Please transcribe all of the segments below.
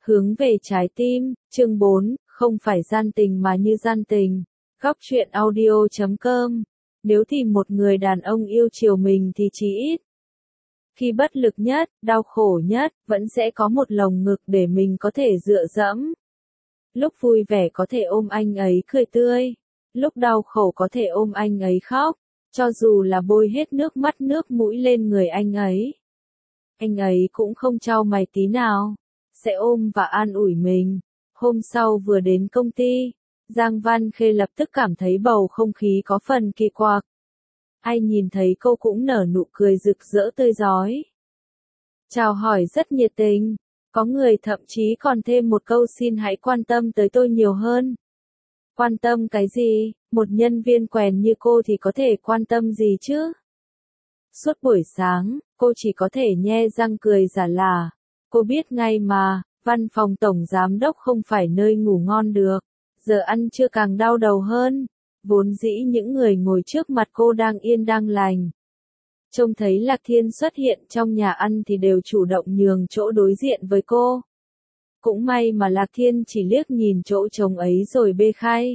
Hướng về trái tim, chương 4, không phải gian tình mà như gian tình. Góc truyện audio.com. Nếu tìm một người đàn ông yêu chiều mình thì chí ít, khi bất lực nhất, đau khổ nhất, vẫn sẽ có một lồng ngực để mình có thể dựa dẫm. Lúc vui vẻ có thể ôm anh ấy cười tươi, lúc đau khổ có thể ôm anh ấy khóc, cho dù là bôi hết nước mắt nước mũi lên người anh ấy cũng không chau mày tí nào, sẽ ôm và an ủi mình. Hôm sau vừa đến công ty, Giang Văn Khê lập tức cảm thấy bầu không khí có phần kỳ quặc. Ai nhìn thấy cô cũng nở nụ cười rực rỡ tươi rói. Chào hỏi rất nhiệt tình, có người thậm chí còn thêm một câu xin hãy quan tâm tới tôi nhiều hơn. Quan tâm cái gì, một nhân viên quèn như cô thì có thể quan tâm gì chứ? Suốt buổi sáng, cô chỉ có thể nhe răng cười giả lả. Cô biết ngay mà, văn phòng tổng giám đốc không phải nơi ngủ ngon được. Giờ ăn trưa càng đau đầu hơn. Vốn dĩ những người ngồi trước mặt cô đang yên đang lành. Trông thấy Lạc Thiên xuất hiện trong nhà ăn thì đều chủ động nhường chỗ đối diện với cô. Cũng may mà Lạc Thiên chỉ liếc nhìn chỗ trống ấy rồi bê khay.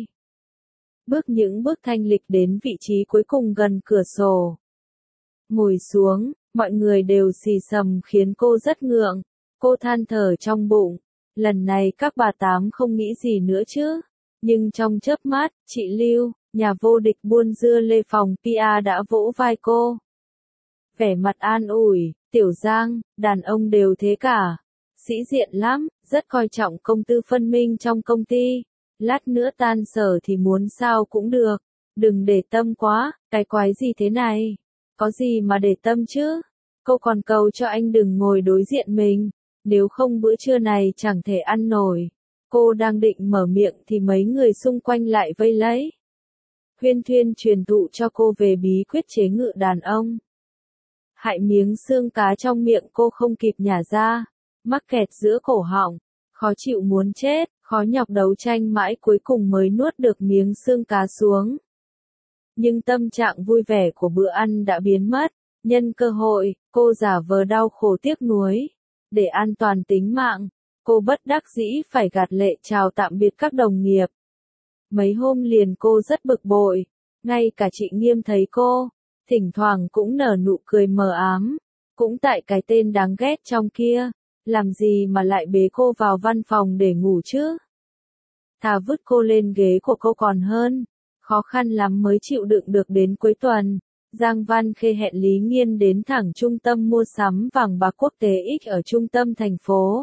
Những bước thanh lịch đến vị trí cuối cùng gần cửa sổ. Ngồi xuống, mọi người đều xì xầm khiến cô rất ngượng. Cô than thở trong bụng, lần này các bà tám không nghĩ gì nữa chứ. Nhưng trong chớp mắt, chị Lưu, nhà vô địch buôn dưa lê phòng PR đã vỗ vai cô. Vẻ mặt an ủi, Tiểu Giang, đàn ông đều thế cả. Sĩ diện lắm, rất coi trọng công tư phân minh trong công ty. Lát nữa tan sở thì muốn sao cũng được. Đừng để tâm quá, cái quái gì thế này? Có gì mà để tâm chứ? Cô còn cầu cho anh đừng ngồi đối diện mình. Nếu không bữa trưa này chẳng thể ăn nổi. Cô đang định mở miệng thì mấy người xung quanh lại vây lấy. Huyên Thuyên truyền thụ cho cô về bí quyết chế ngự đàn ông. Hại miếng xương cá trong miệng cô không kịp nhả ra. Mắc kẹt giữa cổ họng. Khó chịu muốn chết, khó nhọc đấu tranh mãi cuối cùng mới nuốt được miếng xương cá xuống. Nhưng tâm trạng vui vẻ của bữa ăn đã biến mất. Nhân cơ hội, cô giả vờ đau khổ tiếc nuối. Để an toàn tính mạng, cô bất đắc dĩ phải gạt lệ chào tạm biệt các đồng nghiệp. Mấy hôm liền cô rất bực bội, ngay cả chị Nghiêm thấy cô, thỉnh thoảng cũng nở nụ cười mờ ám. Cũng tại cái tên đáng ghét trong kia, làm gì mà lại bế cô vào văn phòng để ngủ chứ? Thà vứt cô lên ghế của cô còn hơn, khó khăn lắm mới chịu đựng được đến cuối tuần. Giang Văn Khê hẹn Lý Nghiên đến thẳng trung tâm mua sắm vàng bạc quốc tế X ở trung tâm thành phố.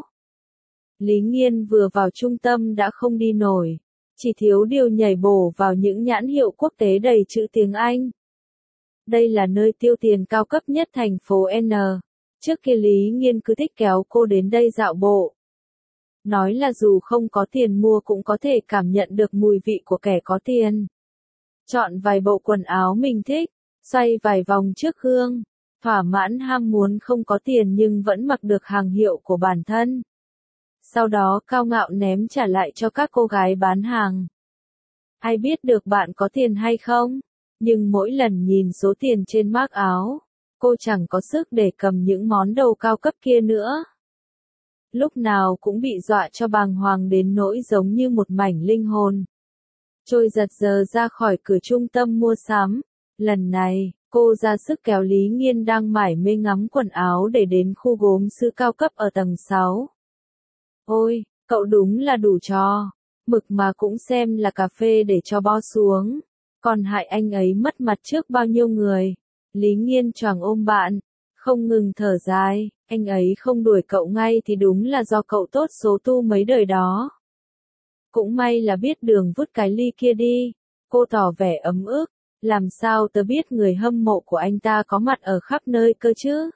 Lý Nghiên vừa vào trung tâm đã không đi nổi, chỉ thiếu điều nhảy bổ vào những nhãn hiệu quốc tế đầy chữ tiếng Anh. Đây là nơi tiêu tiền cao cấp nhất thành phố N. Trước kia Lý Nghiên cứ thích kéo cô đến đây dạo bộ. Nói là dù không có tiền mua cũng có thể cảm nhận được mùi vị của kẻ có tiền. Chọn vài bộ quần áo mình thích. Xoay vài vòng trước gương, thỏa mãn ham muốn không có tiền nhưng vẫn mặc được hàng hiệu của bản thân. Sau đó cao ngạo ném trả lại cho các cô gái bán hàng. Ai biết được bạn có tiền hay không? Nhưng mỗi lần nhìn số tiền trên mác áo, cô chẳng có sức để cầm những món đồ cao cấp kia nữa. Lúc nào cũng bị dọa cho bàng hoàng đến nỗi giống như một mảnh linh hồn. Trôi giật giờ ra khỏi cửa trung tâm mua sắm. Lần này, cô ra sức kéo Lý Nghiên đang mải mê ngắm quần áo để đến khu gốm sứ cao cấp ở tầng 6. Ôi, cậu đúng là đủ trò. Mực mà cũng xem là cà phê để cho bo xuống. Còn hại anh ấy mất mặt trước bao nhiêu người. Lý Nghiên choàng ôm bạn, không ngừng thở dài. Anh ấy không đuổi cậu ngay thì đúng là do cậu tốt số tu mấy đời đó. Cũng may là biết đường vứt cái ly kia đi. Cô tỏ vẻ ấm ức. Làm sao tớ biết người hâm mộ của anh ta có mặt ở khắp nơi cơ chứ?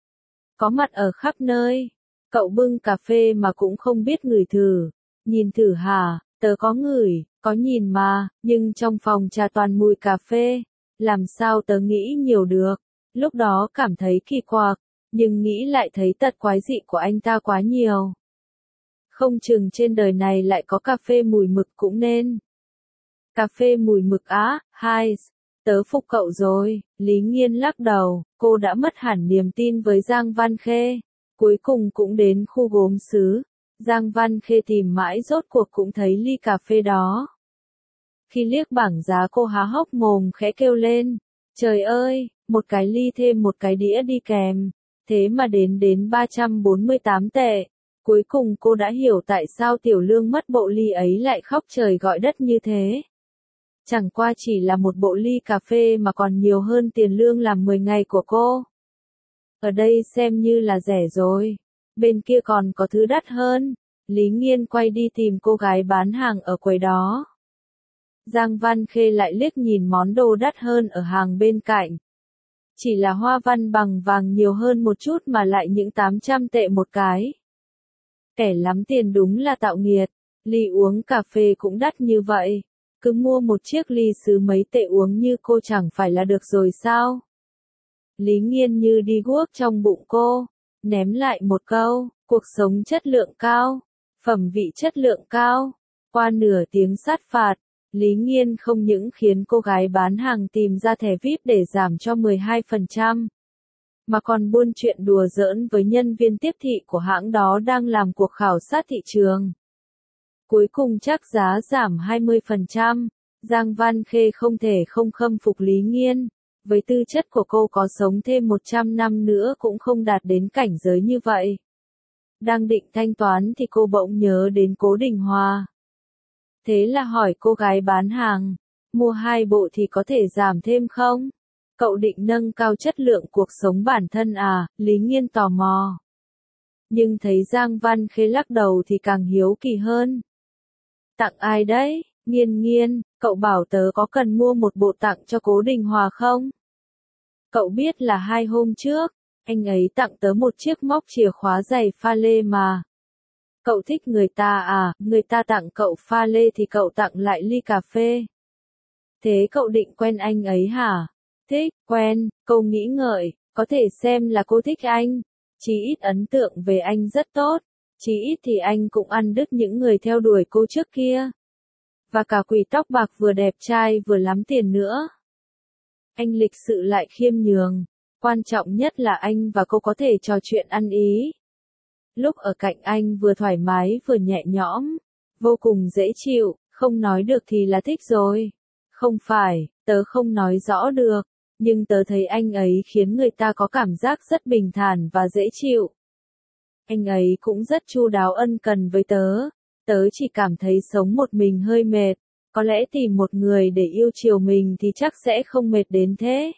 Có mặt ở khắp nơi. Cậu bưng cà phê mà cũng không biết ngửi thử. Nhìn thử hả? Tớ có ngửi, có nhìn mà, nhưng trong phòng trà toàn mùi cà phê. Làm sao tớ nghĩ nhiều được? Lúc đó cảm thấy kỳ quặc, nhưng nghĩ lại thấy tật quái dị của anh ta quá nhiều. Không chừng trên đời này lại có cà phê mùi mực cũng nên. Cà phê mùi mực á, hai. Tớ phục cậu rồi, Lý Nghiên lắc đầu, cô đã mất hẳn niềm tin với Giang Văn Khê. Cuối cùng cũng đến khu gốm sứ. Giang Văn Khê tìm mãi rốt cuộc cũng thấy ly cà phê đó. Khi liếc bảng giá cô há hốc mồm khẽ kêu lên. Trời ơi, một cái ly thêm một cái đĩa đi kèm. Thế mà đến 348 tệ. Cuối cùng cô đã hiểu tại sao Tiểu Lương mất bộ ly ấy lại khóc trời gọi đất như thế. Chẳng qua chỉ là một bộ ly cà phê mà còn nhiều hơn tiền lương làm 10 ngày của cô. Ở đây xem như là rẻ rồi. Bên kia còn có thứ đắt hơn. Lý Nghiên quay đi tìm cô gái bán hàng ở quầy đó. Giang Văn Khê lại liếc nhìn món đồ đắt hơn ở hàng bên cạnh. Chỉ là hoa văn bằng vàng nhiều hơn một chút mà lại những 800 tệ một cái. Kẻ lắm tiền đúng là tạo nghiệt. Ly uống cà phê cũng đắt như vậy. Cứ mua một chiếc ly sứ mấy tệ uống như cô chẳng phải là được rồi sao? Lý Nghiên như đi guốc trong bụng cô. Ném lại một câu, cuộc sống chất lượng cao. Phẩm vị chất lượng cao. Qua nửa tiếng sát phạt. Lý Nghiên không những khiến cô gái bán hàng tìm ra thẻ VIP để giảm cho 12%, mà còn buôn chuyện đùa giỡn với nhân viên tiếp thị của hãng đó đang làm cuộc khảo sát thị trường. Cuối cùng chắc giá giảm 20%, Giang Văn Khê không thể không khâm phục Lý Nghiên. Với tư chất của cô có sống thêm 100 năm nữa cũng không đạt đến cảnh giới như vậy. Đang định thanh toán thì cô bỗng nhớ đến Cố Đình Hòa. Thế là hỏi cô gái bán hàng, mua 2 bộ thì có thể giảm thêm không? Cậu định nâng cao chất lượng cuộc sống bản thân à? Lý Nghiên tò mò. Nhưng thấy Giang Văn Khê lắc đầu thì càng hiếu kỳ hơn. Tặng ai đấy? Nghiên Nghiên, cậu bảo tớ có cần mua một bộ tặng cho Cố Đình Hòa không? Cậu biết là 2 hôm trước, anh ấy tặng tớ một chiếc móc chìa khóa giày pha lê mà. Cậu thích người ta à, người ta tặng cậu pha lê thì cậu tặng lại ly cà phê. Thế cậu định quen anh ấy hả? Thích, quen, cô nghĩ ngợi, có thể xem là cô thích anh. Chí ít ấn tượng về anh rất tốt, chí ít thì anh cũng ăn đứt những người theo đuổi cô trước kia. Và cả quỷ tóc bạc vừa đẹp trai vừa lắm tiền nữa. Anh lịch sự lại khiêm nhường, quan trọng nhất là anh và cô có thể trò chuyện ăn ý. Lúc ở cạnh anh vừa thoải mái vừa nhẹ nhõm, vô cùng dễ chịu, không nói được thì là thích rồi. Không phải, tớ không nói rõ được, nhưng tớ thấy anh ấy khiến người ta có cảm giác rất bình thản và dễ chịu. Anh ấy cũng rất chu đáo ân cần với tớ, tớ chỉ cảm thấy sống một mình hơi mệt, có lẽ tìm một người để yêu chiều mình thì chắc sẽ không mệt đến thế.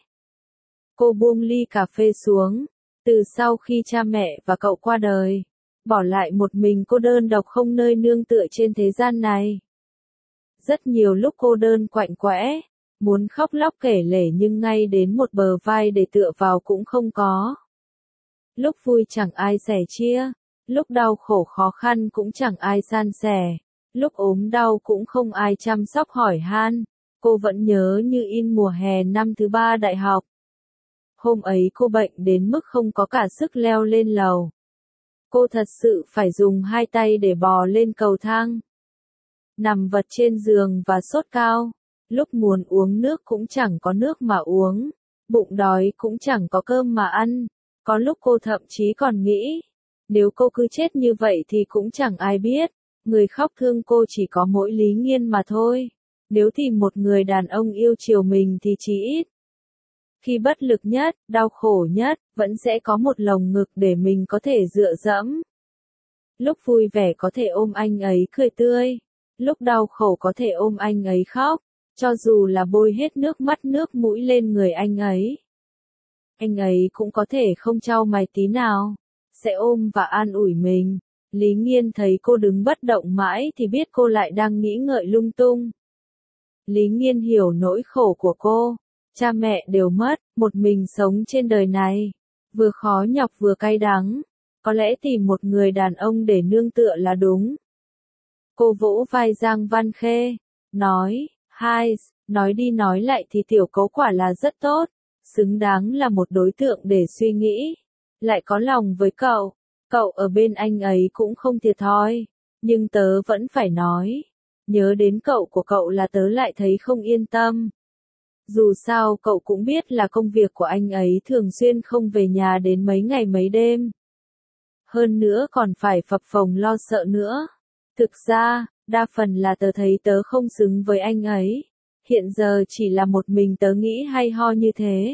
Cô buông ly cà phê xuống, từ sau khi cha mẹ và cậu qua đời, bỏ lại một mình cô đơn độc không nơi nương tựa trên thế gian này. Rất nhiều lúc cô đơn quạnh quẽ, muốn khóc lóc kể lể nhưng ngay đến một bờ vai để tựa vào cũng không có. Lúc vui chẳng ai sẻ chia, lúc đau khổ khó khăn cũng chẳng ai san sẻ, lúc ốm đau cũng không ai chăm sóc hỏi han. Cô vẫn nhớ như in mùa hè năm thứ 3 đại học. Hôm ấy cô bệnh đến mức không có cả sức leo lên lầu. Cô thật sự phải dùng 2 tay để bò lên cầu thang. Nằm vật trên giường và sốt cao. Lúc muốn uống nước cũng chẳng có nước mà uống. Bụng đói cũng chẳng có cơm mà ăn. Có lúc cô thậm chí còn nghĩ, nếu cô cứ chết như vậy thì cũng chẳng ai biết. Người khóc thương cô chỉ có mỗi Lý Nghiên mà thôi. Nếu tìm một người đàn ông yêu chiều mình thì chí ít. Khi bất lực nhất, đau khổ nhất, vẫn sẽ có một lồng ngực để mình có thể dựa dẫm. Lúc vui vẻ có thể ôm anh ấy cười tươi. Lúc đau khổ có thể ôm anh ấy khóc. Cho dù là bôi hết nước mắt nước mũi lên người anh ấy. Anh ấy cũng có thể không chau mày tí nào. Sẽ ôm và an ủi mình. Lý Nghiên thấy cô đứng bất động mãi thì biết cô lại đang nghĩ ngợi lung tung. Lý Nghiên hiểu nỗi khổ của cô. Cha mẹ đều mất, một mình sống trên đời này. Vừa khó nhọc vừa cay đắng. Có lẽ tìm một người đàn ông để nương tựa là đúng. Cô vỗ vai Giang Văn Khê. Nói, nói đi nói lại thì tiểu Cố quả là rất tốt. Xứng đáng là một đối tượng để suy nghĩ. Lại có lòng với cậu. Cậu ở bên anh ấy cũng không thiệt thòi. Nhưng tớ vẫn phải nói. Nhớ đến cậu của cậu là tớ lại thấy không yên tâm. Dù sao cậu cũng biết là công việc của anh ấy thường xuyên không về nhà đến mấy ngày mấy đêm. hơn nữa còn phải phập phồng lo sợ nữa. Thực ra, đa phần là tớ thấy tớ không xứng với anh ấy. Hiện giờ chỉ là một mình tớ nghĩ hay ho như thế.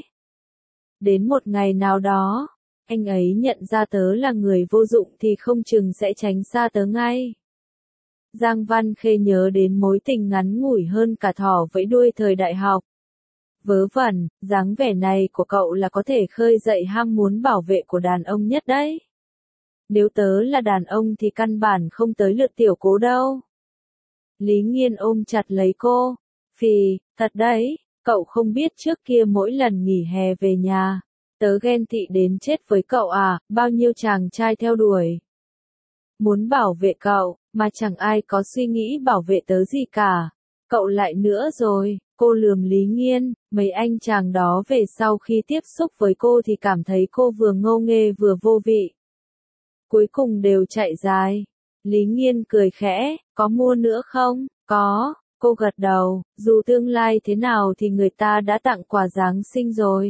Đến một ngày nào đó, anh ấy nhận ra tớ là người vô dụng thì không chừng sẽ tránh xa tớ ngay. Giang Văn Khê nhớ đến mối tình ngắn ngủi hơn cả thỏ vẫy đuôi thời đại học. Vớ vẩn, dáng vẻ này của cậu là có thể khơi dậy ham muốn bảo vệ của đàn ông nhất đấy. Nếu tớ là đàn ông thì căn bản không tới lượt tiểu Cố đâu. Lý Nghiên ôm chặt lấy cô. Phì, thật đấy, cậu không biết trước kia mỗi lần nghỉ hè về nhà, tớ ghen tị đến chết với cậu à, bao nhiêu chàng trai theo đuổi. Muốn bảo vệ cậu, mà chẳng ai có suy nghĩ bảo vệ tớ gì cả. Cậu lại nữa rồi, cô lườm Lý Nghiên, mấy anh chàng đó về sau khi tiếp xúc với cô thì cảm thấy cô vừa ngô nghê vừa vô vị. Cuối cùng đều chạy dài. Lý Nghiên cười khẽ, có mua nữa không? Có, cô gật đầu, dù tương lai thế nào thì người ta đã tặng quà Giáng sinh rồi.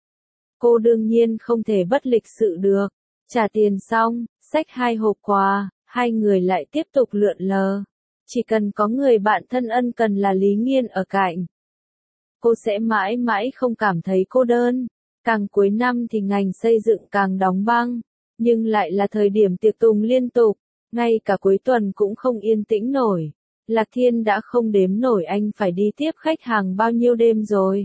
Cô đương nhiên không thể bất lịch sự được. Trả tiền xong, xách 2 hộp quà, hai người lại tiếp tục lượn lờ. Chỉ cần có người bạn thân ân cần là Lý Nghiên ở cạnh, cô sẽ mãi mãi không cảm thấy cô đơn. Càng cuối năm thì ngành xây dựng càng đóng băng, nhưng lại là thời điểm tiệc tùng liên tục, ngay cả cuối tuần cũng không yên tĩnh nổi. Lạc Thiên đã không đếm nổi anh phải đi tiếp khách hàng bao nhiêu đêm rồi.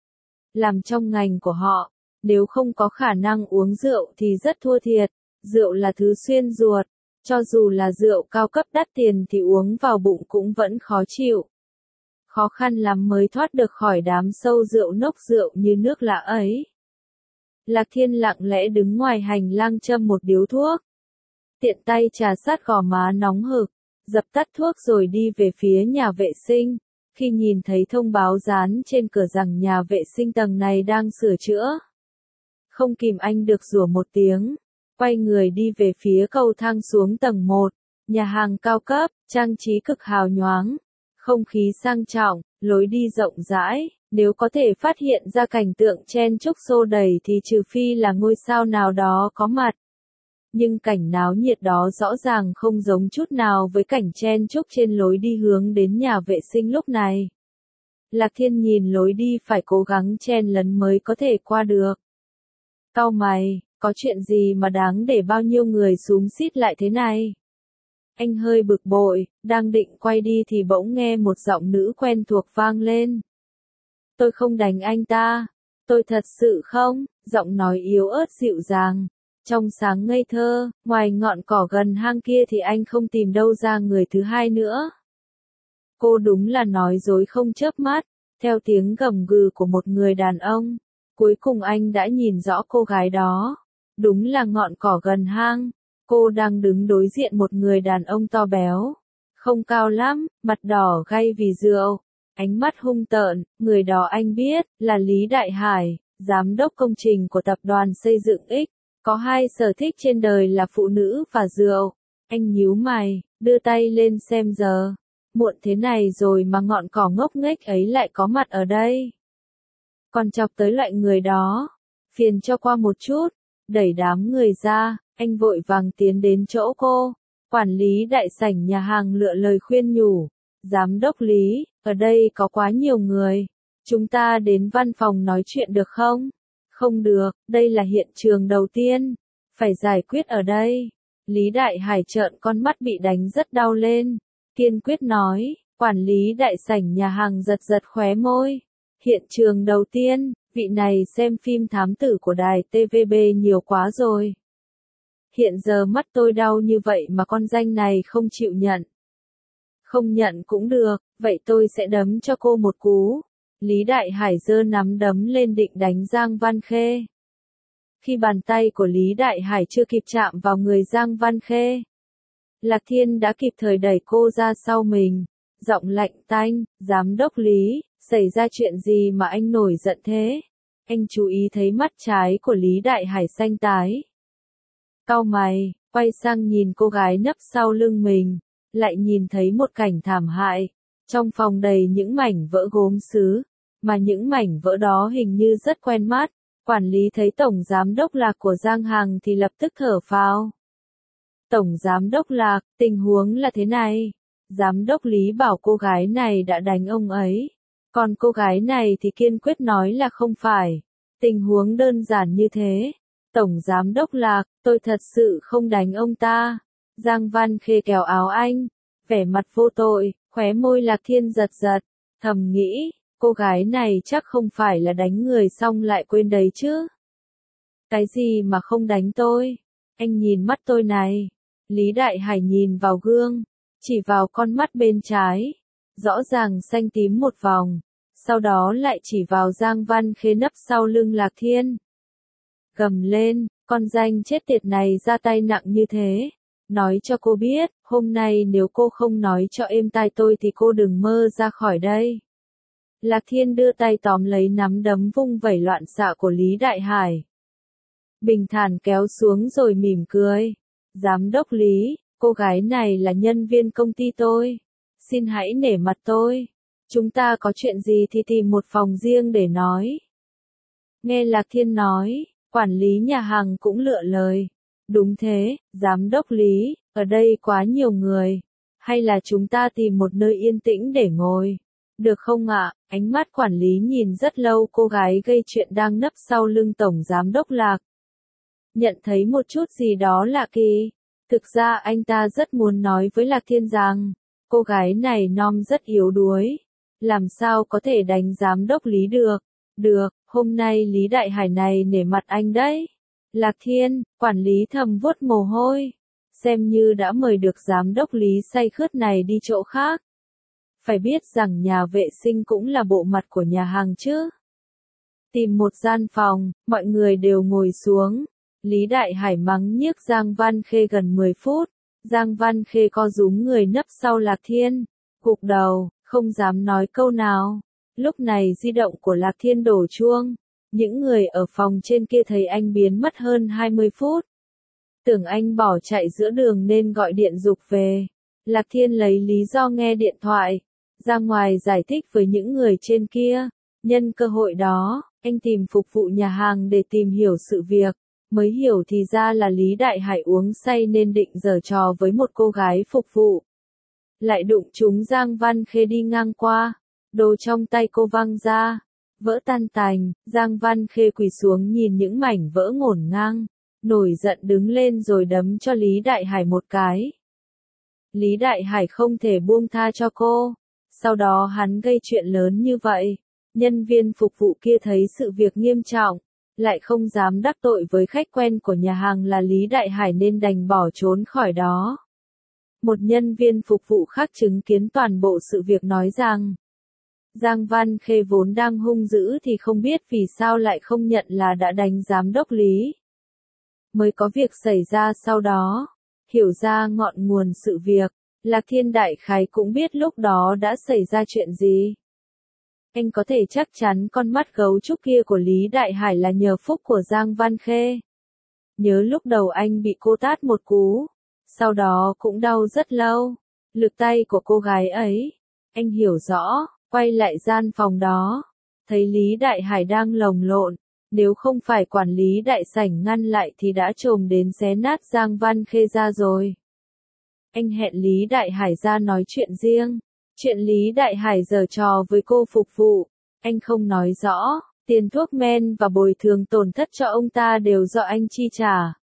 Làm trong ngành của họ, nếu không có khả năng uống rượu thì rất thua thiệt. Rượu là thứ xuyên ruột, cho dù là rượu cao cấp đắt tiền thì uống vào bụng cũng vẫn khó chịu. Khó khăn lắm mới thoát được khỏi đám sâu rượu nốc rượu như nước lã ấy. Lạc Thiên lặng lẽ đứng ngoài hành lang châm một điếu thuốc. Tiện tay trà sát gò má nóng hực, dập tắt thuốc rồi đi về phía nhà vệ sinh. Khi nhìn thấy thông báo dán trên cửa rằng nhà vệ sinh tầng này đang sửa chữa, không kìm anh được rủa một tiếng. Quay người đi về phía cầu thang xuống tầng 1, nhà hàng cao cấp, trang trí cực hào nhoáng, không khí sang trọng, lối đi rộng rãi, nếu có thể phát hiện ra cảnh tượng chen chúc xô đẩy thì trừ phi là ngôi sao nào đó có mặt. Nhưng cảnh náo nhiệt đó rõ ràng không giống chút nào với cảnh chen chúc trên lối đi hướng đến nhà vệ sinh lúc này. Lạc Thiên nhìn lối đi phải cố gắng chen lấn mới có thể qua được. Cau mày. Có chuyện gì mà đáng để bao nhiêu người xúm xít lại thế này? Anh hơi bực bội, đang định quay đi thì bỗng nghe một giọng nữ quen thuộc vang lên. Tôi không đánh anh ta. Tôi thật sự không, giọng nói yếu ớt dịu dàng. Trong sáng ngây thơ, ngoài ngọn cỏ gần hang kia thì anh không tìm đâu ra người thứ hai nữa. Cô đúng là nói dối không chớp mắt, theo tiếng gầm gừ của một người đàn ông. Cuối cùng anh đã nhìn rõ cô gái đó. Đúng là ngọn cỏ gần hang, cô đang đứng đối diện một người đàn ông to béo. Không cao lắm, mặt đỏ gay vì rượu, ánh mắt hung tợn, người đó anh biết, là Lý Đại Hải, giám đốc công trình của tập đoàn xây dựng X. Có 2 sở thích trên đời là phụ nữ và rượu. Anh nhíu mày, đưa tay lên xem giờ. Muộn thế này rồi mà ngọn cỏ ngốc nghếch ấy lại có mặt ở đây. Còn chọc tới loại người đó, phiền cho qua một chút. Đẩy đám người ra, anh vội vàng tiến đến chỗ cô. Quản lý đại sảnh nhà hàng lựa lời khuyên nhủ. Giám đốc Lý, ở đây có quá nhiều người. Chúng ta đến văn phòng nói chuyện được không? Không được, đây là hiện trường đầu tiên. Phải giải quyết ở đây. Lý Đại Hải trợn con mắt bị đánh rất đau lên. Kiên quyết nói, quản lý đại sảnh nhà hàng giật giật khóe môi. Hiện trường đầu tiên. Vị này xem phim thám tử của đài TVB nhiều quá rồi. Hiện giờ mắt tôi đau như vậy mà con danh này không chịu nhận. Không nhận cũng được, vậy tôi sẽ đấm cho cô một cú. Lý Đại Hải giơ nắm đấm lên định đánh Giang Văn Khê. Khi bàn tay của Lý Đại Hải chưa kịp chạm vào người Giang Văn Khê, Lạc Thiên đã kịp thời đẩy cô ra sau mình. Giọng lạnh tanh, giám đốc Lý, xảy ra chuyện gì mà anh nổi giận thế? Anh chú ý thấy mắt trái của Lý Đại Hải xanh tái. Cau mày, quay sang nhìn cô gái nấp sau lưng mình, lại nhìn thấy một cảnh thảm hại. Trong phòng đầy những mảnh vỡ gốm sứ, mà những mảnh vỡ đó hình như rất quen mắt. Quản lý thấy tổng giám đốc là của Giang Hằng thì lập tức thở phào. Tổng giám đốc Lạc, tình huống là thế này. Giám đốc Lý bảo cô gái này đã đánh ông ấy. Còn cô gái này thì kiên quyết nói là không phải. Tình huống đơn giản như thế. Tổng giám đốc Lạc, tôi thật sự không đánh ông ta. Giang Văn Khê kéo áo anh, vẻ mặt vô tội, khóe môi Lạc Thiên giật giật, thầm nghĩ, cô gái này chắc không phải là đánh người xong lại quên đấy chứ. Cái gì mà không đánh tôi? Anh nhìn mắt tôi này. Lý Đại Hải nhìn vào gương, chỉ vào con mắt bên trái, rõ ràng xanh tím một vòng, sau đó lại chỉ vào Giang Văn Khê nấp sau lưng Lạc Thiên. Gầm lên, con danh chết tiệt này ra tay nặng như thế. Nói cho cô biết, hôm nay nếu cô không nói cho êm tai tôi thì cô đừng mơ ra khỏi đây. Lạc Thiên đưa tay tóm lấy nắm đấm vung vẩy loạn xạ của Lý Đại Hải. Bình thản kéo xuống rồi mỉm cười. Giám đốc Lý, cô gái này là nhân viên công ty tôi. Xin hãy nể mặt tôi. Chúng ta có chuyện gì thì tìm một phòng riêng để nói. Nghe Lạc Thiên nói, quản lý nhà hàng cũng lựa lời. Đúng thế, giám đốc Lý, ở đây quá nhiều người. Hay là chúng ta tìm một nơi yên tĩnh để ngồi. Được không ạ? Ánh mắt quản lý nhìn rất lâu cô gái gây chuyện đang nấp sau lưng tổng giám đốc Lạc. Nhận thấy một chút gì đó lạ kỳ. Thực ra anh ta rất muốn nói với Lạc Thiên rằng, cô gái này non rất yếu đuối. Làm sao có thể đánh giám đốc Lý được? Được, hôm nay Lý Đại Hải này nể mặt anh đấy. Lạc Thiên, quản lý thầm vuốt mồ hôi. Xem như đã mời được giám đốc Lý say khướt này đi chỗ khác. Phải biết rằng nhà vệ sinh cũng là bộ mặt của nhà hàng chứ. Tìm một gian phòng, mọi người đều ngồi xuống. Lý Đại Hải mắng nhiếc Giang Văn Khê gần 10 phút. Giang Văn Khê co rúm người nấp sau Lạc Thiên. Gục đầu, không dám nói câu nào. Lúc này di động của Lạc Thiên đổ chuông. Những người ở phòng trên kia thấy anh biến mất hơn 20 phút. Tưởng anh bỏ chạy giữa đường nên gọi điện giục về. Lạc Thiên lấy lý do nghe điện thoại. Ra ngoài giải thích với những người trên kia. Nhân cơ hội đó, anh tìm phục vụ nhà hàng để tìm hiểu sự việc. Mới hiểu thì ra là Lý Đại Hải uống say nên định giở trò với một cô gái phục vụ. Lại đụng trúng Giang Văn Khê đi ngang qua. Đồ trong tay cô văng ra. Vỡ tan tành, Giang Văn Khê quỳ xuống nhìn những mảnh vỡ ngổn ngang. Nổi giận đứng lên rồi đấm cho Lý Đại Hải một cái. Lý Đại Hải không thể buông tha cho cô. Sau đó hắn gây chuyện lớn như vậy. Nhân viên phục vụ kia thấy sự việc nghiêm trọng. Lại không dám đắc tội với khách quen của nhà hàng là Lý Đại Hải nên đành bỏ trốn khỏi đó. Một nhân viên phục vụ khác chứng kiến toàn bộ sự việc nói rằng, Giang Văn Khê vốn đang hung dữ thì không biết vì sao lại không nhận là đã đánh giám đốc Lý. Mới có việc xảy ra sau đó. Hiểu ra ngọn nguồn sự việc, Lạc Thiên đại khái cũng biết lúc đó đã xảy ra chuyện gì. Anh có thể chắc chắn con mắt gấu trúc kia của Lý Đại Hải là nhờ phúc của Giang Văn Khê. Nhớ lúc đầu anh bị cô tát một cú, sau đó cũng đau rất lâu. Lực tay của cô gái ấy, anh hiểu rõ, quay lại gian phòng đó, thấy Lý Đại Hải đang lồng lộn, nếu không phải quản lý đại sảnh ngăn lại thì đã trồm đến xé nát Giang Văn Khê ra rồi. Anh hẹn Lý Đại Hải ra nói chuyện riêng. Chuyện Lý Đại Hải giở trò với cô phục vụ, anh không nói rõ, tiền thuốc men và bồi thường tổn thất cho ông ta đều do anh chi trả.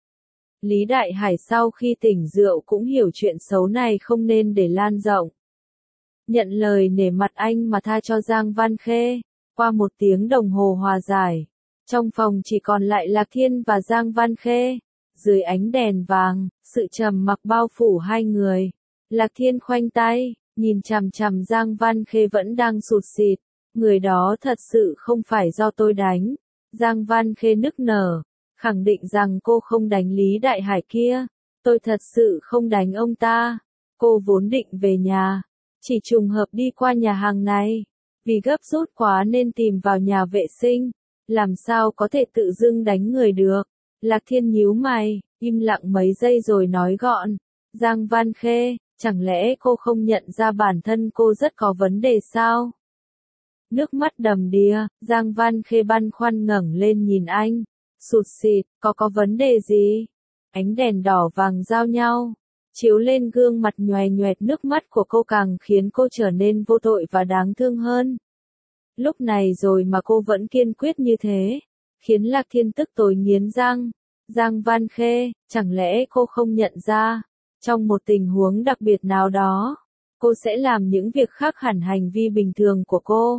Lý Đại Hải sau khi tỉnh rượu cũng hiểu chuyện xấu này không nên để lan rộng. Nhận lời nể mặt anh mà tha cho Giang Văn Khê. Qua 1 tiếng đồng hồ hòa giải, trong phòng chỉ còn lại Lạc Thiên và Giang Văn Khê. Dưới ánh đèn vàng, sự trầm mặc bao phủ hai người. Lạc Thiên khoanh tay, nhìn chằm chằm Giang Văn Khê vẫn đang sụt sịt. Người đó thật sự không phải do tôi đánh. Giang Văn Khê nức nở, khẳng định rằng cô không đánh Lý Đại Hải kia. Tôi thật sự không đánh ông ta. Cô vốn định về nhà, chỉ trùng hợp đi qua nhà hàng này. Vì gấp rút quá nên tìm vào nhà vệ sinh. Làm sao có thể tự dưng đánh người được. Lạc Thiên nhíu mày, im lặng mấy giây rồi nói gọn. Giang Văn Khê, chẳng lẽ cô không nhận ra bản thân cô rất có vấn đề sao? Nước mắt đầm đìa, Giang Văn Khê băn khoăn ngẩng lên nhìn anh. Sụt sịt, có vấn đề gì? Ánh đèn đỏ vàng giao nhau, chiếu lên gương mặt nhòe nhoẹt nước mắt của cô càng khiến cô trở nên vô tội và đáng thương hơn. Lúc này rồi mà cô vẫn kiên quyết như thế, khiến Lạc Thiên tức tối nghiến răng. Giang Văn Khê, chẳng lẽ cô không nhận ra, trong một tình huống đặc biệt nào đó, cô sẽ làm những việc khác hẳn hành vi bình thường của cô.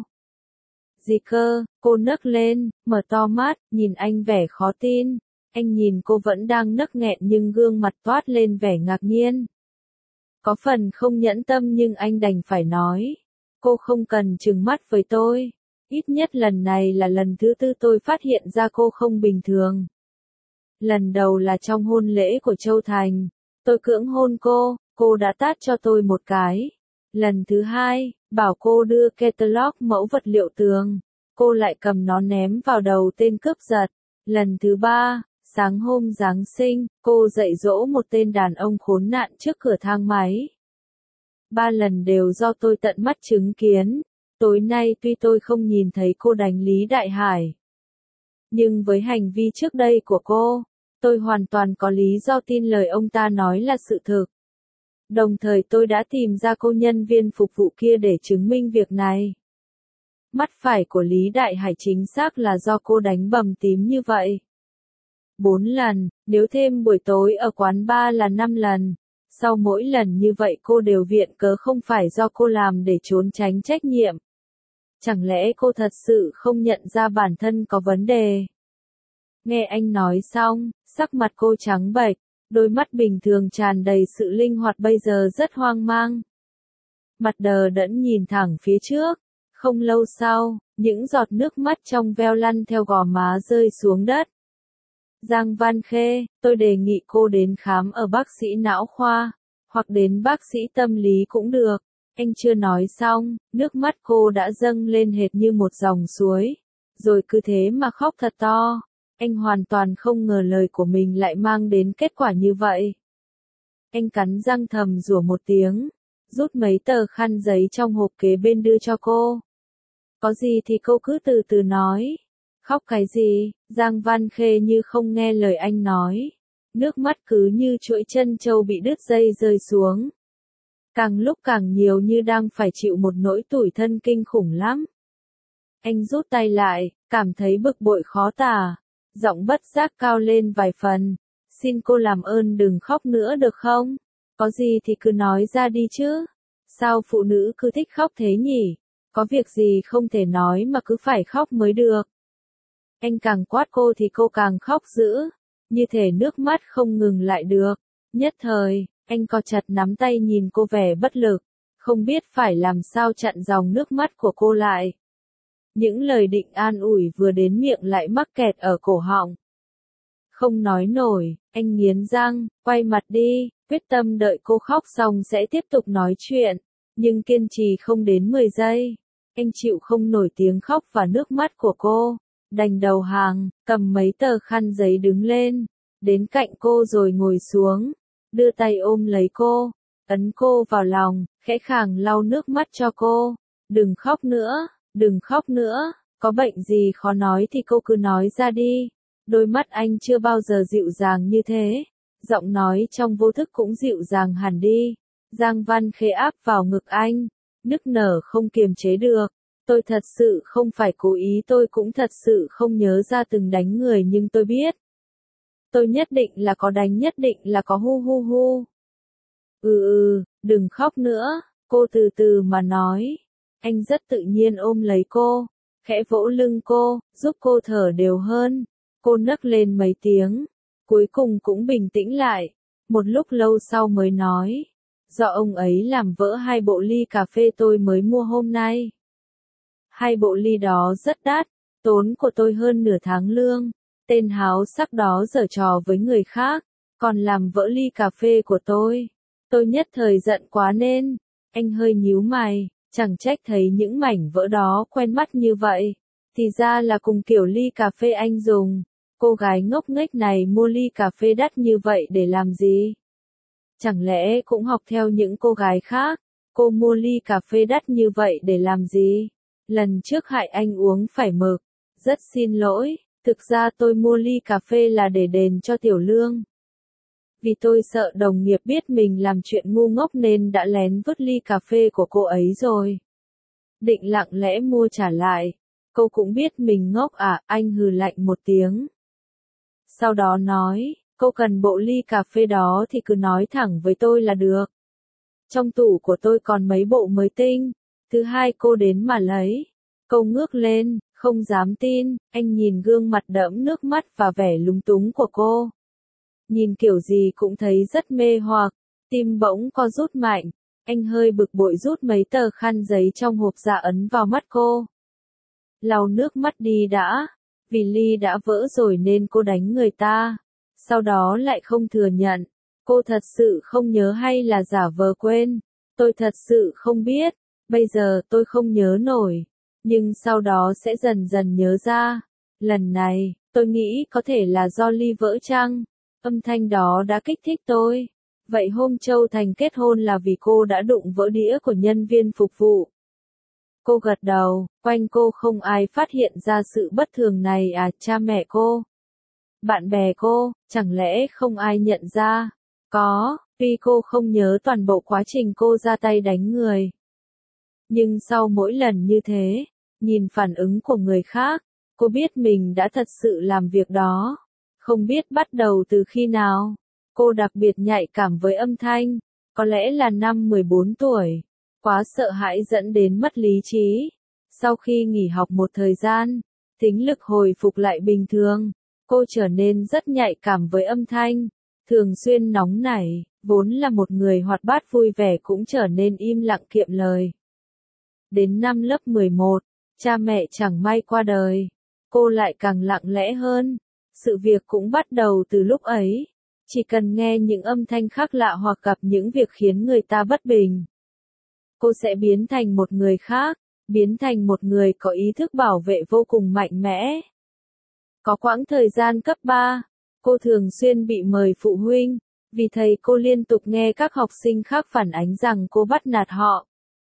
Gì cơ, cô nấc lên, mở to mắt, nhìn anh vẻ khó tin. Anh nhìn cô vẫn đang nấc nghẹn nhưng gương mặt toát lên vẻ ngạc nhiên. Có phần không nhẫn tâm nhưng anh đành phải nói. Cô không cần trừng mắt với tôi. Ít nhất lần này là lần thứ tư tôi phát hiện ra cô không bình thường. Lần đầu là trong hôn lễ của Châu Thành. Tôi cưỡng hôn cô đã tát cho tôi một cái. Lần thứ hai, bảo cô đưa catalog mẫu vật liệu tường. Cô lại cầm nó ném vào đầu tên cướp giật. Lần thứ ba, sáng hôm Giáng sinh, cô dạy dỗ một tên đàn ông khốn nạn trước cửa thang máy. 3 lần đều do tôi tận mắt chứng kiến. Tối nay tuy tôi không nhìn thấy cô đánh Lý Đại Hải, nhưng với hành vi trước đây của cô, tôi hoàn toàn có lý do tin lời ông ta nói là sự thực. Đồng thời tôi đã tìm ra cô nhân viên phục vụ kia để chứng minh việc này. Mắt phải của Lý Đại Hải chính xác là do cô đánh bầm tím như vậy. 4 lần, nếu thêm buổi tối ở quán bar là 5 lần. Sau mỗi lần như vậy cô đều viện cớ không phải do cô làm để trốn tránh trách nhiệm. Chẳng lẽ cô thật sự không nhận ra bản thân có vấn đề? Nghe anh nói xong, sắc mặt cô trắng bệch, đôi mắt bình thường tràn đầy sự linh hoạt bây giờ rất hoang mang. Mặt đờ đẫn nhìn thẳng phía trước, không lâu sau, những giọt nước mắt trong veo lăn theo gò má rơi xuống đất. Giang Văn Khê, tôi đề nghị cô đến khám ở bác sĩ não khoa, hoặc đến bác sĩ tâm lý cũng được. Anh chưa nói xong, nước mắt cô đã dâng lên hệt như một dòng suối, rồi cứ thế mà khóc thật to. Anh hoàn toàn không ngờ lời của mình lại mang đến kết quả như vậy. Anh cắn răng thầm rủa một tiếng, rút mấy tờ khăn giấy trong hộp kế bên đưa cho cô. Có gì thì cô cứ từ từ nói. Khóc cái gì? Giang Văn Khê như không nghe lời anh nói. Nước mắt cứ như chuỗi chân trâu bị đứt dây rơi xuống. Càng lúc càng nhiều như đang phải chịu một nỗi tủi thân kinh khủng lắm. Anh rút tay lại, cảm thấy bực bội khó tả. Giọng bất giác cao lên vài phần. Xin cô làm ơn đừng khóc nữa được không? Có gì thì cứ nói ra đi chứ. Sao phụ nữ cứ thích khóc thế nhỉ? Có việc gì không thể nói mà cứ phải khóc mới được. Anh càng quát cô thì cô càng khóc dữ. Như thể nước mắt không ngừng lại được. Nhất thời, anh co chặt nắm tay nhìn cô vẻ bất lực. Không biết phải làm sao chặn dòng nước mắt của cô lại. Những lời định an ủi vừa đến miệng lại mắc kẹt ở cổ họng. Không nói nổi, anh nghiến răng, quay mặt đi, quyết tâm đợi cô khóc xong sẽ tiếp tục nói chuyện. Nhưng kiên trì không đến 10 giây. Anh chịu không nổi tiếng khóc và nước mắt của cô. Đành đầu hàng, cầm mấy tờ khăn giấy đứng lên. Đến cạnh cô rồi ngồi xuống. Đưa tay ôm lấy cô. Ấn cô vào lòng, khẽ khàng lau nước mắt cho cô. Đừng khóc nữa. Đừng khóc nữa, có bệnh gì khó nói thì cô cứ nói ra đi. Đôi mắt anh chưa bao giờ dịu dàng như thế. Giọng nói trong vô thức cũng dịu dàng hẳn đi. Giang Văn Khê áp vào ngực anh. Nức nở không kiềm chế được. Tôi thật sự không phải cố ý, tôi cũng thật sự không nhớ ra từng đánh người nhưng tôi biết. Tôi nhất định là có đánh, nhất định là có hu hu hu. Đừng khóc nữa, cô từ từ mà nói. Anh rất tự nhiên ôm lấy cô, khẽ vỗ lưng cô, giúp cô thở đều hơn. Cô nấc lên mấy tiếng, cuối cùng cũng bình tĩnh lại. Một lúc lâu sau mới nói, do ông ấy làm vỡ 2 bộ ly cà phê tôi mới mua hôm nay. 2 bộ ly đó rất đắt, tốn của tôi hơn nửa tháng lương. Tên háo sắc đó giở trò với người khác, còn làm vỡ ly cà phê của tôi. Tôi nhất thời giận quá nên, anh hơi nhíu mày. Chẳng trách thấy những mảnh vỡ đó quen mắt như vậy. Thì ra là cùng kiểu ly cà phê anh dùng. Cô gái ngốc nghếch này mua ly cà phê đắt như vậy để làm gì? Chẳng lẽ cũng học theo những cô gái khác? Cô mua ly cà phê đắt như vậy để làm gì? Lần trước hại anh uống phải mực. Rất xin lỗi, thực ra tôi mua ly cà phê là để đền cho Tiểu Lương. Vì tôi sợ đồng nghiệp biết mình làm chuyện ngu ngốc nên đã lén vứt ly cà phê của cô ấy rồi. Định lặng lẽ mua trả lại. Cô cũng biết mình ngốc à, anh hừ lạnh một tiếng. Sau đó nói, cô cần bộ ly cà phê đó thì cứ nói thẳng với tôi là được. Trong tủ của tôi còn mấy bộ mới tinh, thứ hai cô đến mà lấy. Cô ngước lên, không dám tin, anh nhìn gương mặt đẫm nước mắt và vẻ lúng túng của cô. Nhìn kiểu gì cũng thấy rất mê hoặc, tim bỗng co rút mạnh, anh hơi bực bội rút mấy tờ khăn giấy trong hộp ra ấn vào mắt cô. Lau nước mắt đi đã, vì ly đã vỡ rồi nên cô đánh người ta, sau đó lại không thừa nhận. Cô thật sự không nhớ hay là giả vờ quên? Tôi thật sự không biết, bây giờ tôi không nhớ nổi, nhưng sau đó sẽ dần dần nhớ ra. Lần này, tôi nghĩ có thể là do ly vỡ chăng? Âm thanh đó đã kích thích tôi. Vậy hôm Châu Thành kết hôn là vì cô đã đụng vỡ đĩa của nhân viên phục vụ. Cô gật đầu, quanh cô không ai phát hiện ra sự bất thường này à, cha mẹ cô, bạn bè cô, chẳng lẽ không ai nhận ra? Có, tuy cô không nhớ toàn bộ quá trình cô ra tay đánh người. Nhưng sau mỗi lần như thế, nhìn phản ứng của người khác, cô biết mình đã thật sự làm việc đó. Không biết bắt đầu từ khi nào, cô đặc biệt nhạy cảm với âm thanh, có lẽ là năm 14 tuổi. Quá sợ hãi dẫn đến mất lý trí. Sau khi nghỉ học một thời gian, thính lực hồi phục lại bình thường, cô trở nên rất nhạy cảm với âm thanh, thường xuyên nóng nảy, vốn là một người hoạt bát vui vẻ cũng trở nên im lặng kiệm lời. Đến năm lớp 11, cha mẹ chẳng may qua đời, cô lại càng lặng lẽ hơn. Sự việc cũng bắt đầu từ lúc ấy, chỉ cần nghe những âm thanh khác lạ hoặc gặp những việc khiến người ta bất bình, cô sẽ biến thành một người khác, biến thành một người có ý thức bảo vệ vô cùng mạnh mẽ. Có quãng thời gian cấp 3, cô thường xuyên bị mời phụ huynh, vì thầy cô liên tục nghe các học sinh khác phản ánh rằng cô bắt nạt họ.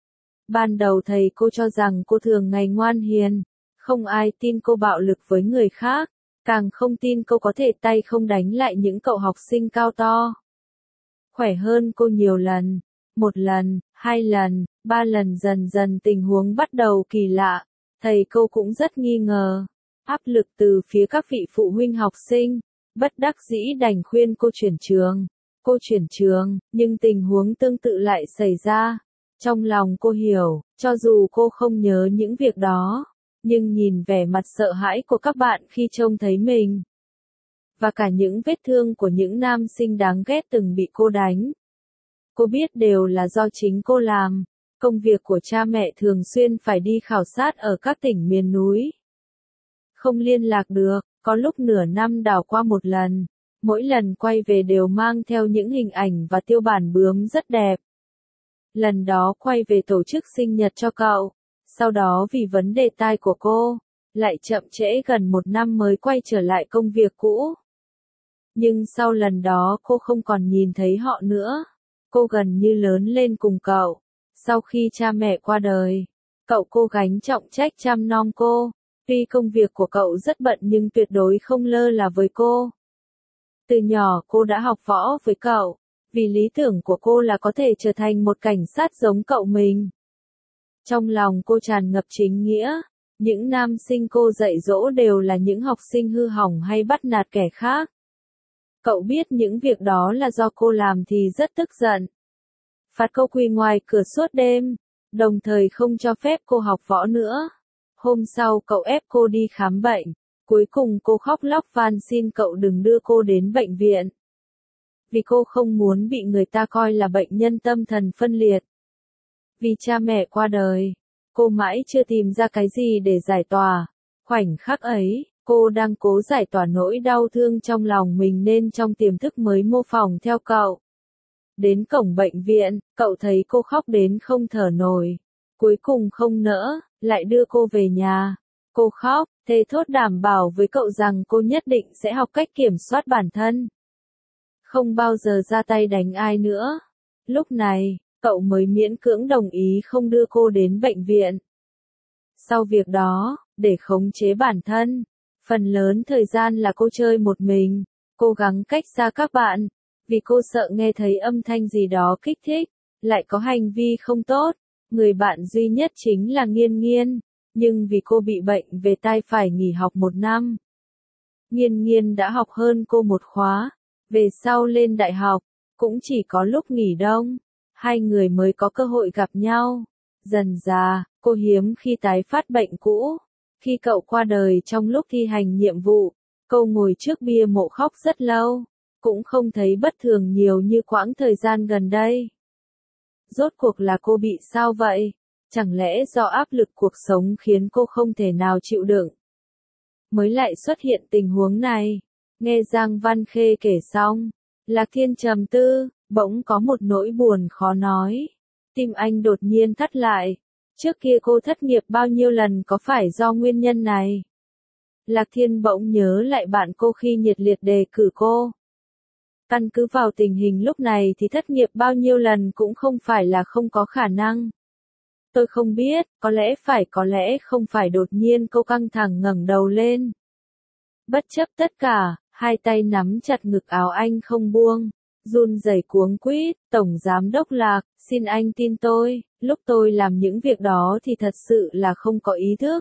Ban đầu thầy cô cho rằng cô thường ngày ngoan hiền, không ai tin cô bạo lực với người khác, càng không tin cô có thể tay không đánh lại những cậu học sinh cao to, khỏe hơn cô nhiều lần. Một lần, 2 lần, 3 lần, dần dần tình huống bắt đầu kỳ lạ, thầy cô cũng rất nghi ngờ. Áp lực từ phía các vị phụ huynh học sinh, bất đắc dĩ đành khuyên cô chuyển trường. Cô chuyển trường, nhưng tình huống tương tự lại xảy ra. Trong lòng cô hiểu, cho dù cô không nhớ những việc đó, nhưng nhìn vẻ mặt sợ hãi của các bạn khi trông thấy mình, và cả những vết thương của những nam sinh đáng ghét từng bị cô đánh, cô biết đều là do chính cô làm. Công việc của cha mẹ thường xuyên phải đi khảo sát ở các tỉnh miền núi. Không liên lạc được, có lúc nửa năm đảo qua một lần. Mỗi lần quay về đều mang theo những hình ảnh và tiêu bản bướm rất đẹp. Lần đó quay về tổ chức sinh nhật cho cậu. Sau đó vì vấn đề tai của cô, lại chậm trễ gần 1 năm mới quay trở lại công việc cũ. Nhưng sau lần đó cô không còn nhìn thấy họ nữa. Cô gần như lớn lên cùng cậu. Sau khi cha mẹ qua đời, cậu cô gánh trọng trách chăm nom cô. Tuy công việc của cậu rất bận nhưng tuyệt đối không lơ là với cô. Từ nhỏ cô đã học võ với cậu, vì lý tưởng của cô là có thể trở thành một cảnh sát giống cậu mình. Trong lòng cô tràn ngập chính nghĩa, những nam sinh cô dạy dỗ đều là những học sinh hư hỏng hay bắt nạt kẻ khác. Cậu biết những việc đó là do cô làm thì rất tức giận. Phạt cô quỳ ngoài cửa suốt đêm, đồng thời không cho phép cô học võ nữa. Hôm sau cậu ép cô đi khám bệnh, cuối cùng cô khóc lóc van xin cậu đừng đưa cô đến bệnh viện. Vì cô không muốn bị người ta coi là bệnh nhân tâm thần phân liệt. Vì cha mẹ qua đời, cô mãi chưa tìm ra cái gì để giải tỏa. Khoảnh khắc ấy, cô đang cố giải tỏa nỗi đau thương trong lòng mình nên trong tiềm thức mới mô phỏng theo cậu. Đến cổng bệnh viện, cậu thấy cô khóc đến không thở nổi. Cuối cùng không nỡ, lại đưa cô về nhà. Cô khóc, thề thốt đảm bảo với cậu rằng cô nhất định sẽ học cách kiểm soát bản thân. Không bao giờ ra tay đánh ai nữa. Lúc này, cậu mới miễn cưỡng đồng ý không đưa cô đến bệnh viện. Sau việc đó, để khống chế bản thân, phần lớn thời gian là cô chơi một mình, cố gắng cách xa các bạn. Vì cô sợ nghe thấy âm thanh gì đó kích thích, lại có hành vi không tốt. Người bạn duy nhất chính là Nghiên Nghiên, nhưng vì cô bị bệnh về tai phải nghỉ học 1 năm. Nghiên Nghiên đã học hơn cô 1 khóa, về sau lên đại học, cũng chỉ có lúc nghỉ đông, hai người mới có cơ hội gặp nhau. Dần dà, cô hiếm khi tái phát bệnh cũ. Khi cậu qua đời trong lúc thi hành nhiệm vụ, cô ngồi trước bia mộ khóc rất lâu, cũng không thấy bất thường nhiều như quãng thời gian gần đây. Rốt cuộc là cô bị sao vậy? Chẳng lẽ do áp lực cuộc sống khiến cô không thể nào chịu đựng? Mới lại xuất hiện tình huống này. Nghe Giang Văn Khê kể xong, Lạc Thiên trầm tư, bỗng có một nỗi buồn khó nói. Tim anh đột nhiên thắt lại. Trước kia cô thất nghiệp bao nhiêu lần có phải do nguyên nhân này? Lạc Thiên bỗng nhớ lại bạn cô khi nhiệt liệt đề cử cô. Căn cứ vào tình hình lúc này thì thất nghiệp bao nhiêu lần cũng không phải là không có khả năng. Tôi không biết, có lẽ không phải. Đột nhiên cô căng thẳng ngẩng đầu lên. Bất chấp tất cả, hai tay nắm chặt ngực áo anh không buông, run rẩy cuống quýt. Tổng giám đốc Lạc, xin anh tin tôi, lúc tôi làm những việc đó thì thật sự là không có ý thức.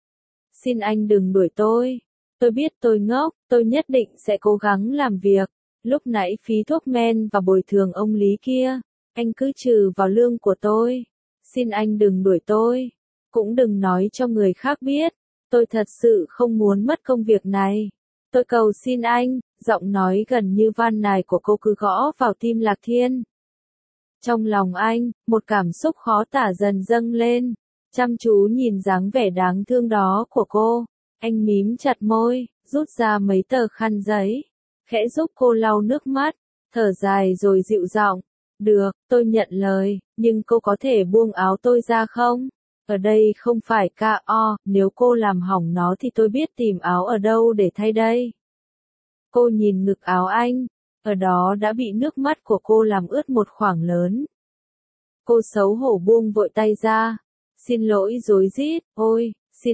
Xin anh đừng đuổi tôi. Tôi biết tôi ngốc, tôi nhất định sẽ cố gắng làm việc. Lúc nãy phí thuốc men và bồi thường ông Lý kia, anh cứ trừ vào lương của tôi. Xin anh đừng đuổi tôi. Cũng đừng nói cho người khác biết. Tôi thật sự không muốn mất công việc này. Tôi cầu xin anh. Giọng nói gần như van nài của cô cứ gõ vào tim Lạc Thiên. Trong lòng anh, một cảm xúc khó tả dần dâng lên. Chăm chú nhìn dáng vẻ đáng thương đó của cô, anh mím chặt môi, rút ra mấy tờ khăn giấy, khẽ giúp cô lau nước mắt, thở dài rồi dịu giọng. Được, tôi nhận lời, nhưng cô có thể buông áo tôi ra không? Ở đây không phải KO, nếu cô làm hỏng nó thì tôi biết tìm áo ở đâu để thay đây. Cô nhìn ngực áo anh, ở đó đã bị nước mắt của cô làm ướt một khoảng lớn. Cô xấu hổ buông vội tay ra. Xin lỗi rối rít, ôi,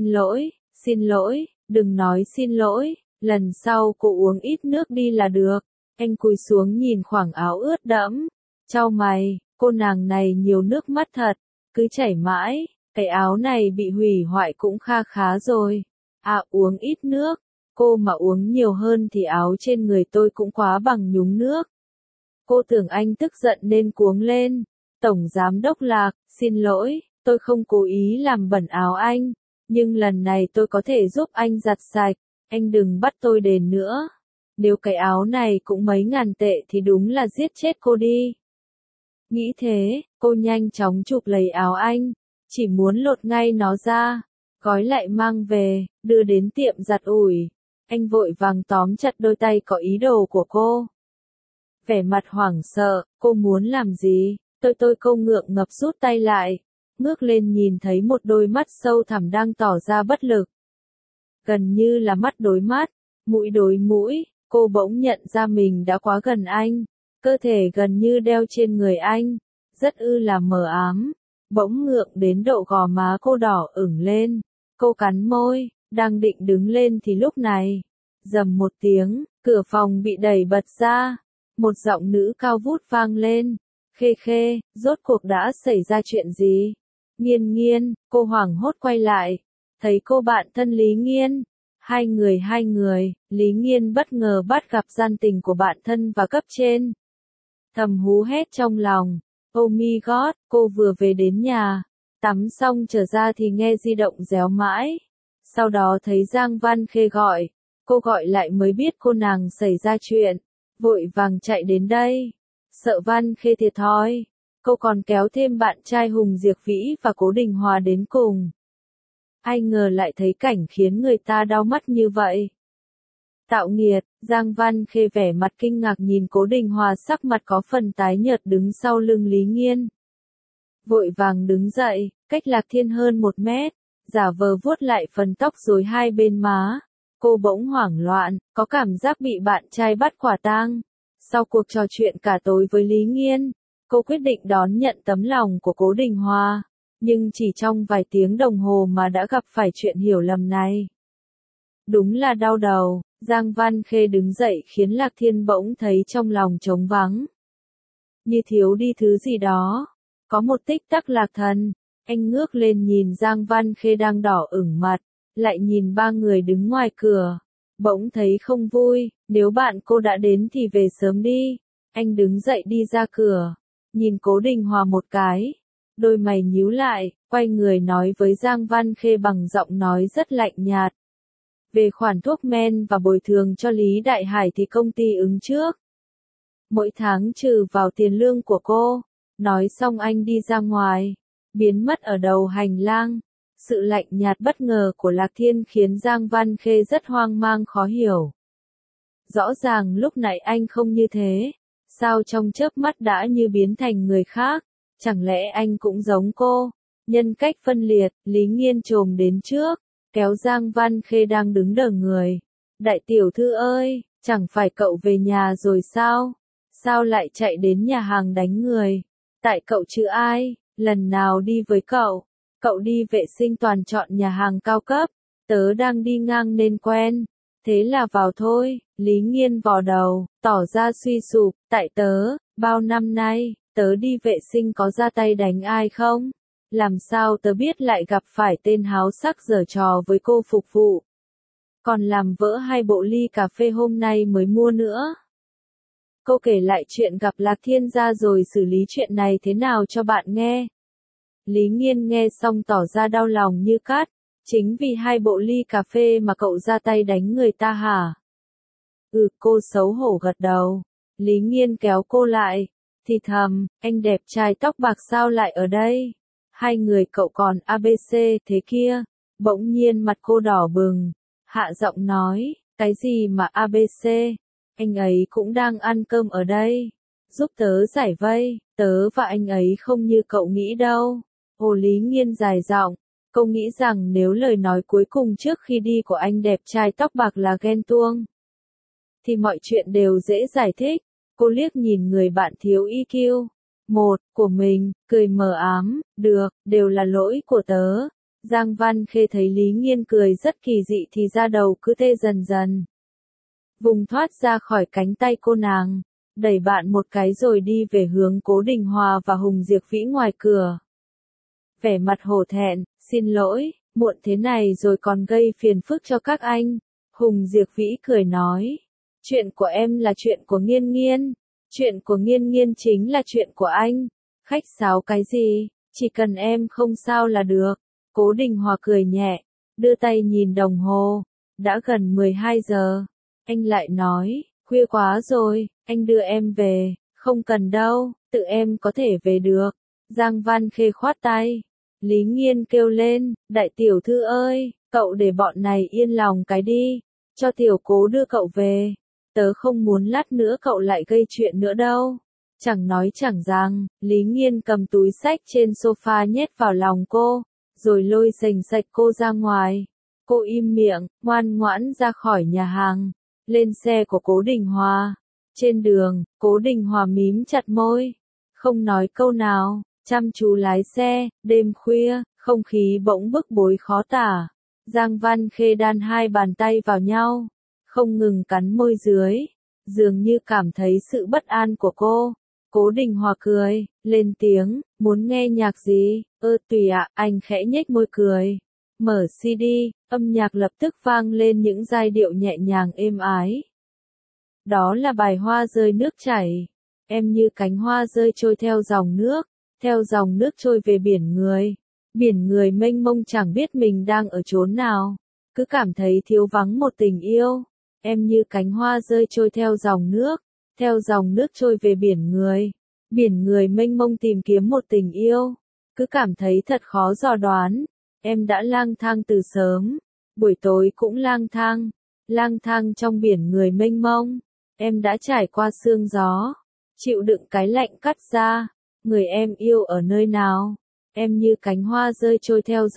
xin lỗi, đừng nói xin lỗi, lần sau cô uống ít nước đi là được. Anh cúi xuống nhìn khoảng áo ướt đẫm, chau mày, cô nàng này nhiều nước mắt thật, cứ chảy mãi, cái áo này bị hủy hoại cũng kha khá rồi. À uống ít nước, cô mà uống nhiều hơn thì áo trên người tôi cũng quá bằng nhúng nước. Cô tưởng anh tức giận nên cuống lên. Tổng giám đốc Lạc, xin lỗi. Tôi không cố ý làm bẩn áo anh, nhưng lần này tôi có thể giúp anh giặt sạch, anh đừng bắt tôi đền nữa. Nếu cái áo này cũng mấy ngàn tệ thì đúng là giết chết cô đi. Nghĩ thế, cô nhanh chóng chụp lấy áo anh, chỉ muốn lột ngay nó ra, gói lại mang về, đưa đến tiệm giặt ủi. Anh vội vàng tóm chặt đôi tay có ý đồ của cô. Vẻ mặt hoảng sợ, cô muốn làm gì? Cô ngượng ngập rút tay lại. Ngước lên nhìn thấy một đôi mắt sâu thẳm đang tỏ ra bất lực. Gần như là mắt đối mắt, mũi đối mũi, cô bỗng nhận ra mình đã quá gần anh, cơ thể gần như đeo trên người anh, rất là mờ ám, bỗng ngượng đến độ gò má cô đỏ ửng lên, cô cắn môi, đang định đứng lên thì lúc này, rầm một tiếng, cửa phòng bị đẩy bật ra, một giọng nữ cao vút vang lên, Khê Khê, rốt cuộc đã xảy ra chuyện gì? Nghiên Nghiên, cô hoảng hốt quay lại, thấy cô bạn thân Lý Nghiên. Hai người, Lý Nghiên bất ngờ bắt gặp gian tình của bạn thân và cấp trên. Thầm hú hét trong lòng, oh my god, cô vừa về đến nhà, tắm xong trở ra thì nghe di động réo mãi. Sau đó thấy Giang Văn Khê gọi, cô gọi lại mới biết cô nàng xảy ra chuyện, vội vàng chạy đến đây, sợ Văn Khê thiệt thòi. Cô còn kéo thêm bạn trai Hùng Diệc Vĩ và Cố Đình Hòa đến cùng. Ai ngờ lại thấy cảnh khiến người ta đau mắt như vậy. Tạo nghiệt, Giang Văn Khê vẻ mặt kinh ngạc nhìn Cố Đình Hòa sắc mặt có phần tái nhợt đứng sau lưng Lý Nghiên. Vội vàng đứng dậy, cách Lạc Thiên hơn 1 mét, giả vờ vuốt lại phần tóc rối hai bên má. Cô bỗng hoảng loạn, có cảm giác bị bạn trai bắt quả tang. Sau cuộc trò chuyện cả tối với Lý Nghiên, cô quyết định đón nhận tấm lòng của Cố Đình Hòa, nhưng chỉ trong vài tiếng đồng hồ mà đã gặp phải chuyện hiểu lầm này. Đúng là đau đầu, Giang Văn Khê đứng dậy khiến Lạc Thiên bỗng thấy trong lòng trống vắng. Như thiếu đi thứ gì đó. Có một tích tắc lạc thần, anh ngước lên nhìn Giang Văn Khê đang đỏ ửng mặt, lại nhìn ba người đứng ngoài cửa. Bỗng thấy không vui, nếu bạn cô đã đến thì về sớm đi. Anh đứng dậy đi ra cửa, nhìn Cố Đình Hòa một cái. Đôi mày nhíu lại, quay người nói với Giang Văn Khê bằng giọng nói rất lạnh nhạt. Về khoản thuốc men và bồi thường cho Lý Đại Hải thì công ty ứng trước. Mỗi tháng trừ vào tiền lương của cô. Nói xong anh đi ra ngoài, biến mất ở đầu hành lang. Sự lạnh nhạt bất ngờ của Lạc Thiên khiến Giang Văn Khê rất hoang mang khó hiểu. Rõ ràng lúc nãy anh không như thế, sao trong chớp mắt đã như biến thành người khác, chẳng lẽ anh cũng giống cô? Nhân cách phân liệt, Lý Nghiên chồm đến trước, kéo Giang Văn Khê đang đứng đờ người. Đại tiểu thư ơi, chẳng phải cậu về nhà rồi sao? Sao lại chạy đến nhà hàng đánh người? Tại cậu chứ ai, lần nào đi với cậu? Cậu đi vệ sinh toàn chọn nhà hàng cao cấp, tớ đang đi ngang nên quen. Thế là vào thôi, Lý Nghiên vò đầu, tỏ ra suy sụp, tại tớ, bao năm nay, tớ đi vệ sinh có ra tay đánh ai không? Làm sao tớ biết lại gặp phải tên háo sắc giở trò với cô phục vụ? Còn làm vỡ 2 bộ ly cà phê hôm nay mới mua nữa. Cô kể lại chuyện gặp Lạc Thiên ra rồi xử lý chuyện này thế nào cho bạn nghe. Lý Nghiên nghe xong tỏ ra đau lòng như cát. Chính vì 2 bộ ly cà phê mà cậu ra tay đánh người ta hả? Cô xấu hổ gật đầu. Lý Nghiên kéo cô lại, thì thầm, anh đẹp trai tóc bạc sao lại ở đây? 2 người cậu còn ABC thế kia. Bỗng nhiên mặt cô đỏ bừng, hạ giọng nói, cái gì mà ABC? Anh ấy cũng đang ăn cơm ở đây. Giúp tớ giải vây, tớ và anh ấy không như cậu nghĩ đâu. Hồ Lý Nghiên dài giọng. Cô nghĩ rằng nếu lời nói cuối cùng trước khi đi của anh đẹp trai tóc bạc là ghen tuông, thì mọi chuyện đều dễ giải thích. Cô liếc nhìn người bạn thiếu EQ. Của mình, cười mờ ám, được, đều là lỗi của tớ. Giang Văn Khê thấy Lý Nghiên cười rất kỳ dị thì da đầu cứ tê dần dần. Vùng thoát ra khỏi cánh tay cô nàng, đẩy bạn một cái rồi đi về hướng Cố Đình Hòa và Hùng Diệp Vĩ ngoài cửa. Vẻ mặt hổ thẹn, xin lỗi, muộn thế này rồi còn gây phiền phức cho các anh. Hùng Diệp Vĩ cười nói, chuyện của em là chuyện của Nghiên Nghiên, chuyện của Nghiên Nghiên chính là chuyện của anh. Khách sáo cái gì, chỉ cần em không sao là được. Cố Đình Hòa cười nhẹ, đưa tay nhìn đồng hồ, đã gần 12 giờ. Anh lại nói, khuya quá rồi, anh đưa em về. Không cần đâu, tự em có thể về được. Giang Văn Khê khoát tay. Lý Nghiên kêu lên, đại tiểu thư ơi, cậu để bọn này yên lòng cái đi, cho tiểu Cố đưa cậu về. Tớ không muốn lát nữa cậu lại gây chuyện nữa đâu. Chẳng nói chẳng rằng, Lý Nghiên cầm túi xách trên sofa nhét vào lòng cô, rồi lôi sành sạch cô ra ngoài. Cô im miệng, ngoan ngoãn ra khỏi nhà hàng, lên xe của Cố Đình Hòa. Trên đường, Cố Đình Hòa mím chặt môi, không nói câu nào, chăm chú lái xe. Đêm khuya, không khí bỗng bức bối khó tả. Giang Văn Khê đan 2 bàn tay vào nhau, không ngừng cắn môi dưới, dường như cảm thấy sự bất an của cô. Cố Đình Hòa cười, lên tiếng, muốn nghe nhạc gì? Tùy ạ, anh khẽ nhếch môi cười. Mở CD, âm nhạc lập tức vang lên những giai điệu nhẹ nhàng êm ái. Đó là bài Hoa rơi nước chảy. Em như cánh hoa rơi trôi theo dòng nước trôi về biển người. Biển người mênh mông chẳng biết mình đang ở chốn nào, cứ cảm thấy thiếu vắng một tình yêu. Em như cánh hoa rơi trôi theo dòng nước trôi về biển người. Biển người mênh mông tìm kiếm một tình yêu, cứ cảm thấy thật khó dò đoán. Em đã lang thang từ sớm, buổi tối cũng lang thang trong biển người mênh mông. Em đã trải qua sương gió, chịu đựng cái lạnh cắt da. Người em yêu ở nơi nào? Em như cánh hoa rơi trôi theo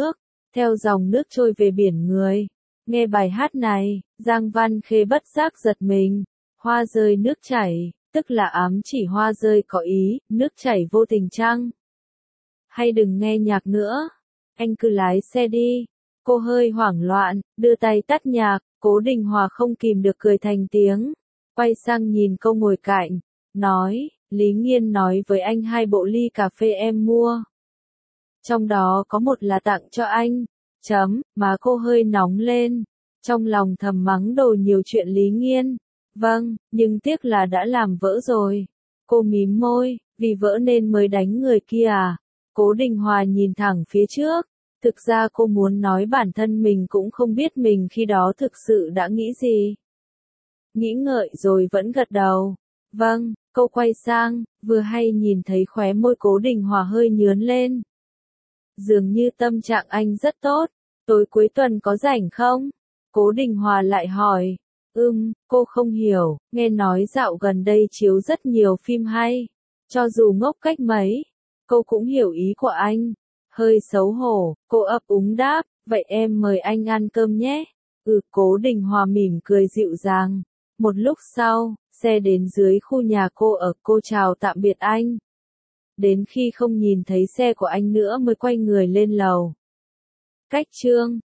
dòng nước trôi về biển người. Nghe bài hát này, Giang Văn Khê bất giác giật mình. Hoa rơi nước chảy, tức là ám chỉ hoa rơi có ý, nước chảy vô tình chăng? Hay đừng nghe nhạc nữa, anh cứ lái xe đi. Cô hơi hoảng loạn, đưa tay tắt nhạc, Cố Đình Hòa không kìm được cười thành tiếng. Quay sang nhìn cô ngồi cạnh, nói, Lý Nghiên nói với anh 2 bộ ly cà phê em mua. Trong đó có một là tặng cho anh. Má cô hơi nóng lên. Trong lòng thầm mắng đồ nhiều chuyện Lý Nghiên. Vâng, nhưng tiếc là đã làm vỡ rồi. Cô mím môi, vì vỡ nên mới đánh người kia à? Cố Đình Hòa nhìn thẳng phía trước. Thực ra cô muốn nói bản thân mình cũng không biết mình khi đó thực sự đã nghĩ gì. Nghĩ ngợi rồi vẫn gật đầu. Vâng, cô quay sang, vừa hay nhìn thấy khóe môi Cố Đình Hòa hơi nhướn lên. Dường như tâm trạng anh rất tốt. Tối cuối tuần có rảnh không? Cố Đình Hòa lại hỏi. Cô không hiểu, nghe nói dạo gần đây chiếu rất nhiều phim hay. Cho dù ngốc cách mấy, cô cũng hiểu ý của anh. Hơi xấu hổ, cô ấp úng đáp, vậy em mời anh ăn cơm nhé. Cố Đình Hòa mỉm cười dịu dàng. Một lúc sau, xe đến dưới khu nhà cô ở, cô chào tạm biệt anh. Đến khi không nhìn thấy xe của anh nữa mới quay người lên lầu. Cách chương